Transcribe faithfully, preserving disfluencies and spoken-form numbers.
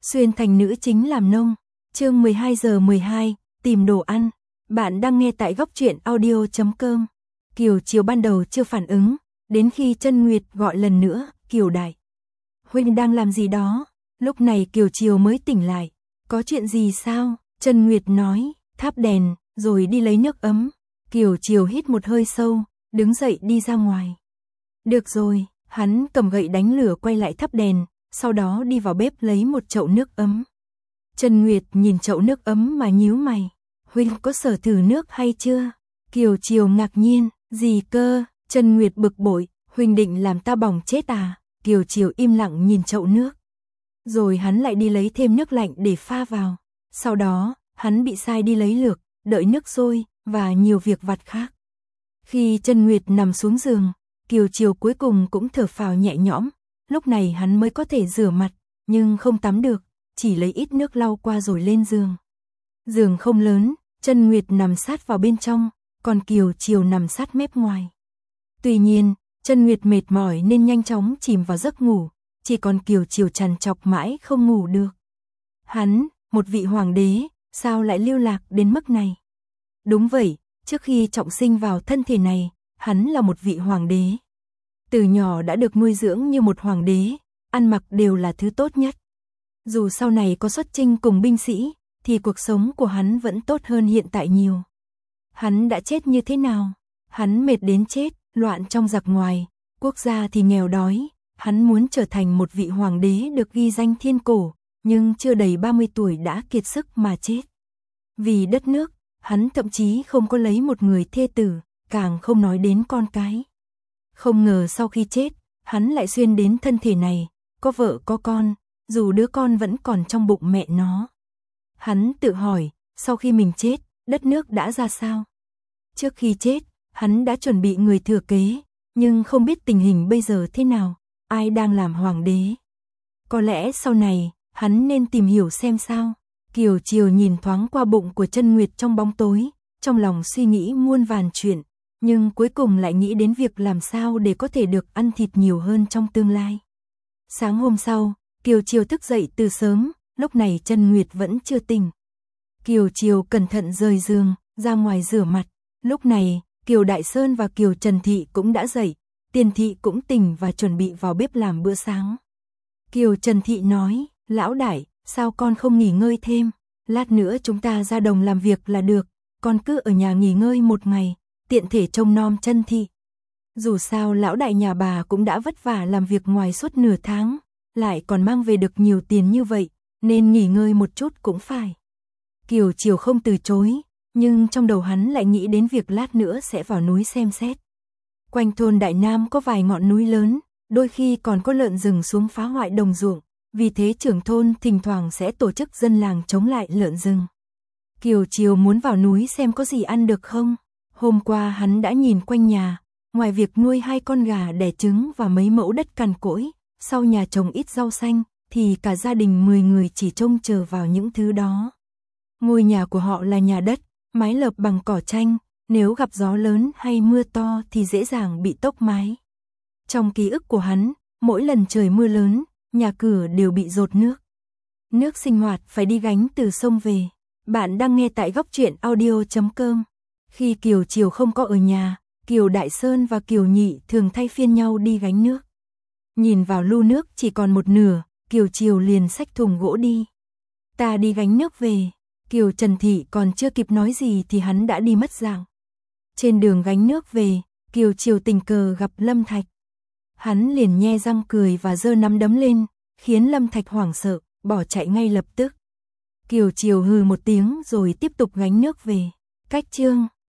Xuyên thành nữ chính làm nông. Chương mười hai giờ mười hai, tìm đồ ăn. Bạn đang nghe tại góc truyện audio chấm com. Kiều Chiều ban đầu chưa phản ứng, đến khi Chân Nguyệt gọi lần nữa, "Kiều đại, huynh đang làm gì đó?" Lúc này Kiều Chiều mới tỉnh lại. "Có chuyện gì sao?" Chân Nguyệt nói, "Thắp đèn, rồi đi lấy nước ấm." Kiều Chiều hít một hơi sâu, đứng dậy đi ra ngoài. "Được rồi." Hắn cầm gậy đánh lửa quay lại thắp đèn, sau đó đi vào bếp lấy một chậu nước ấm. Chân Nguyệt nhìn chậu nước ấm mà nhíu mày. "Huynh có sở thử nước hay chưa?" Kiều Chiều ngạc nhiên, "Gì cơ?" Chân Nguyệt bực bội, "Huynh định làm ta bỏng chết à?" Kiều Chiều im lặng nhìn chậu nước. Rồi hắn lại đi lấy thêm nước lạnh để pha vào. Sau đó, hắn bị sai đi lấy lược, đợi nước sôi, và nhiều việc vặt khác. Khi Chân Nguyệt nằm xuống giường, Kiều Chiều cuối cùng cũng thở phào nhẹ nhõm. Lúc này hắn mới có thể rửa mặt, nhưng không tắm được, chỉ lấy ít nước lau qua rồi lên giường. Giường không lớn, Chân Nguyệt nằm sát vào bên trong, còn Kiều Chiều nằm sát mép ngoài. Tuy nhiên, Chân Nguyệt mệt mỏi nên nhanh chóng chìm vào giấc ngủ, chỉ còn Kiều Chiều trằn trọc mãi không ngủ được. Hắn, một vị hoàng đế, sao lại lưu lạc đến mức này? Đúng vậy, trước khi trọng sinh vào thân thể này, hắn là một vị hoàng đế. Từ nhỏ đã được nuôi dưỡng như một hoàng đế, ăn mặc đều là thứ tốt nhất. Dù sau này có xuất chinh cùng binh sĩ, thì cuộc sống của hắn vẫn tốt hơn hiện tại nhiều. Hắn đã chết như thế nào? Hắn mệt đến chết, loạn trong giặc ngoài, quốc gia thì nghèo đói. Hắn muốn trở thành một vị hoàng đế được ghi danh thiên cổ, nhưng chưa đầy ba mươi tuổi đã kiệt sức mà chết. Vì đất nước, hắn thậm chí không có lấy một người thê tử, càng không nói đến con cái. Không ngờ sau khi chết, hắn lại xuyên đến thân thể này, có vợ có con, dù đứa con vẫn còn trong bụng mẹ nó. Hắn tự hỏi, sau khi mình chết, đất nước đã ra sao? Trước khi chết, hắn đã chuẩn bị người thừa kế, nhưng không biết tình hình bây giờ thế nào, ai đang làm hoàng đế. Có lẽ sau này, hắn nên tìm hiểu xem sao. Kiều Chiều nhìn thoáng qua bụng của Chân Nguyệt trong bóng tối, trong lòng suy nghĩ muôn vàn chuyện, nhưng cuối cùng lại nghĩ đến việc làm sao để có thể được ăn thịt nhiều hơn trong tương lai. Sáng hôm sau, Kiều Chiều thức dậy từ sớm, lúc này Chân Nguyệt vẫn chưa tỉnh. Kiều Chiều cẩn thận rời giường, ra ngoài rửa mặt. Lúc này, Kiều Đại Sơn và Kiều Trần Thị cũng đã dậy, Tiền Thị cũng tỉnh và chuẩn bị vào bếp làm bữa sáng. Kiều Trần Thị nói, "Lão đại, sao con không nghỉ ngơi thêm? Lát nữa chúng ta ra đồng làm việc là được, con cứ ở nhà nghỉ ngơi một ngày, tiện thể trông nom Chân Thị. Dù sao lão đại nhà bà cũng đã vất vả làm việc ngoài suốt nửa tháng, lại còn mang về được nhiều tiền như vậy, nên nghỉ ngơi một chút cũng phải." Kiều Chiều không từ chối, nhưng trong đầu hắn lại nghĩ đến việc lát nữa sẽ vào núi xem xét. Quanh thôn Đại Nam có vài ngọn núi lớn, đôi khi còn có lợn rừng xuống phá hoại đồng ruộng, vì thế trưởng thôn thỉnh thoảng sẽ tổ chức dân làng chống lại lợn rừng. Kiều Chiều muốn vào núi xem có gì ăn được không. Hôm qua hắn đã nhìn quanh nhà, ngoài việc nuôi hai con gà đẻ trứng và mấy mẫu đất cằn cỗi, sau nhà trồng ít rau xanh, thì cả gia đình mười người chỉ trông chờ vào những thứ đó. Ngôi nhà của họ là nhà đất, mái lợp bằng cỏ tranh, nếu gặp gió lớn hay mưa to thì dễ dàng bị tốc mái. Trong ký ức của hắn, mỗi lần trời mưa lớn, nhà cửa đều bị dột nước. Nước sinh hoạt phải đi gánh từ sông về. Bạn đang nghe tại góc truyện audio chấm com. Khi Kiều Chiều không có ở nhà, Kiều Đại Sơn và Kiều Nhị thường thay phiên nhau đi gánh nước. Nhìn vào lu nước chỉ còn một nửa, Kiều Chiều liền xách thùng gỗ đi. "Ta đi gánh nước về." Kiều Trần Thị còn chưa kịp nói gì thì hắn đã đi mất dạng. Trên đường gánh nước về, Kiều Chiều tình cờ gặp Lâm Thạch. Hắn liền nhe răng cười và giơ nắm đấm lên, khiến Lâm Thạch hoảng sợ, bỏ chạy ngay lập tức. Kiều Chiều hừ một tiếng rồi tiếp tục gánh nước về. Cách chương